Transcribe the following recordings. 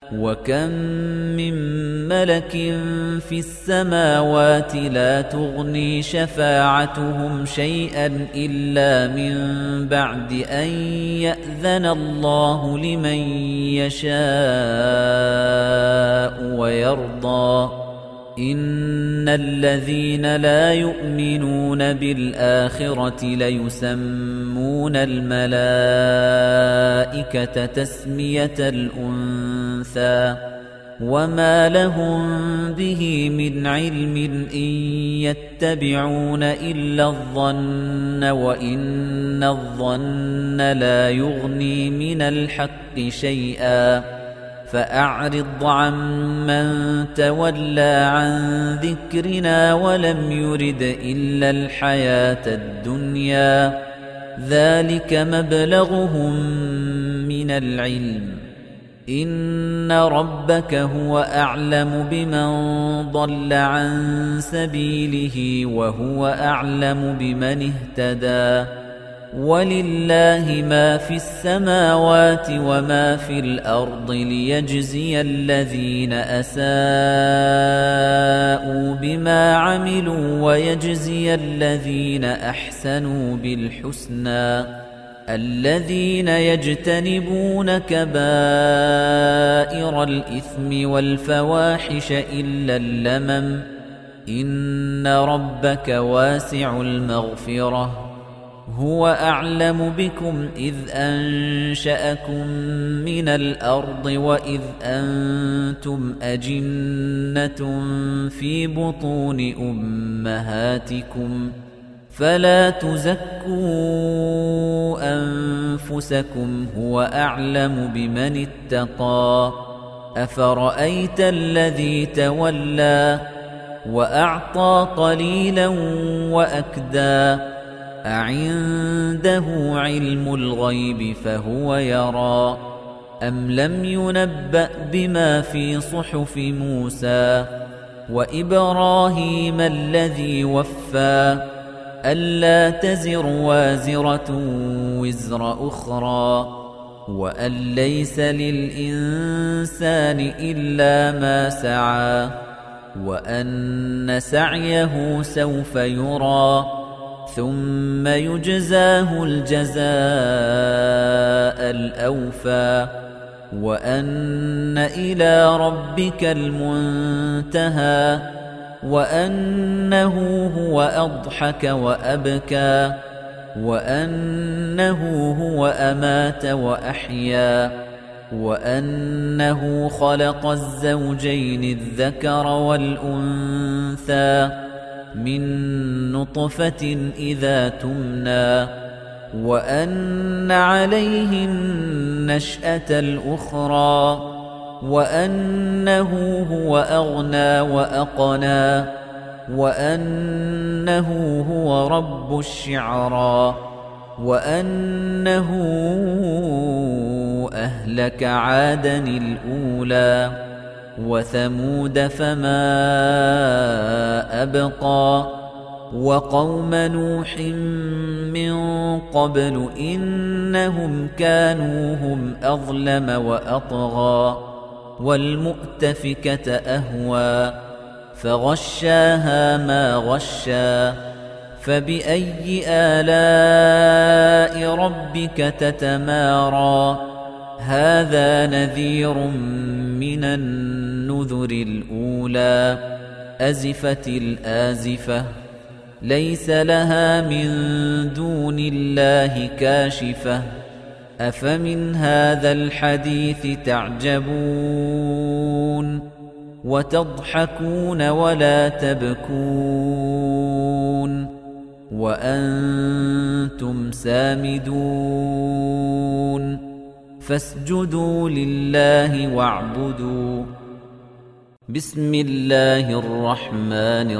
وكم من ملك في السماوات لا تغني شفاعتهم شيئا إلا من بعد أن يأذن الله لمن يشاء ويرضى إن الذين لا يؤمنون بالآخرة ليسمون الملائكة تسمية الأنثى وما لهم به من علم إن يتبعون إلا الظن وإن الظن لا يغني من الحق شيئا فأعرض عمن تولى عن ذكرنا ولم يرد إلا الحياة الدنيا ذلك مبلغهم من العلم إن ربك هو أعلم بمن ضل عن سبيله وهو أعلم بمن اهتدى ولله ما في السماوات وما في الأرض ليجزي الذين أساءوا بما عملوا ويجزي الذين أحسنوا بالحسنى الذين يجتنبون كبائر الإثم والفواحش إلا اللمم إن ربك واسع المغفرة هو أعلم بكم إذ أنشأكم من الأرض وإذ أنتم أجنة في بطون أمهاتكم فلا تزكوا أنفسكم هو أعلم بمن اتقى أفرأيت الذي تولى وأعطى قليلا وأكدى أعنده علم الغيب فهو يرى أم لم ينبأ بما في صحف موسى وإبراهيم الذي وفى ألا تزر وازرة وزر أخرى وأن ليس للإنسان إلا ما سعى وأن سعيه سوف يرى ثم يجزاه الجزاء الأوفى وأن إلى ربك المنتهى وأنه هو أضحك وأبكى وأنه هو أمات وأحيا وأنه خلق الزوجين الذكر والأنثى من نطفة إذا تمنى وأن عليه النشأة الأخرى وأنه هو أغنى وأقنى وأنه هو رب الشعرى وأنه أهلك عادا الأولى وثمود فما أبقى وقوم نوح من قبل إنهم كانوا هم أظلم وأطغى والمؤتفكة أهوى فغشاها ما غشى فبأي آلاء ربك تتمارى هذا نذير من النذر الأولى أزفت الآزفة ليس لها من دون الله كاشفة أفمن هذا الحديث تعجبون وتضحكون ولا تبكون وأنتم سامدون فاسجدوا لله واعبدوا بسم الله الرحمن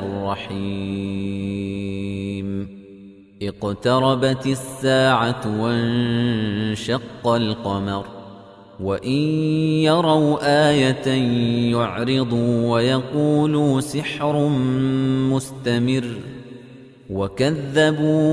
الرحيم اقتربت الساعة وانشق القمر وإن يروا آية يعرضوا ويقولوا سحر مستمر وكذبوا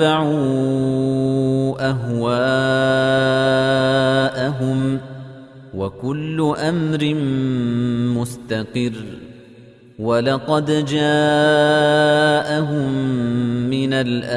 واتبعوا أهواءهم وكل أمر مستقر ولقد جاءهم من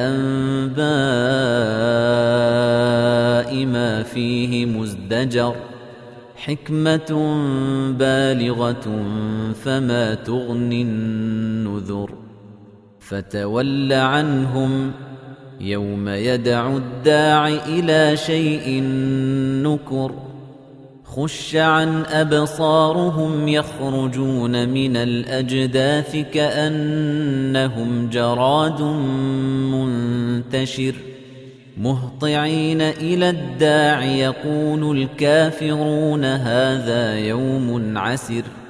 الأنباء ما فيه مزدجر حكمة بالغة فما تغني النذر فتول عنهم يوم يدعو الداع إلى شيء نكر خش عن أبصارهم يخرجون من الأجداث كأنهم جراد منتشر مهطعين إلى الداع يقول الكافرون هذا يوم عسر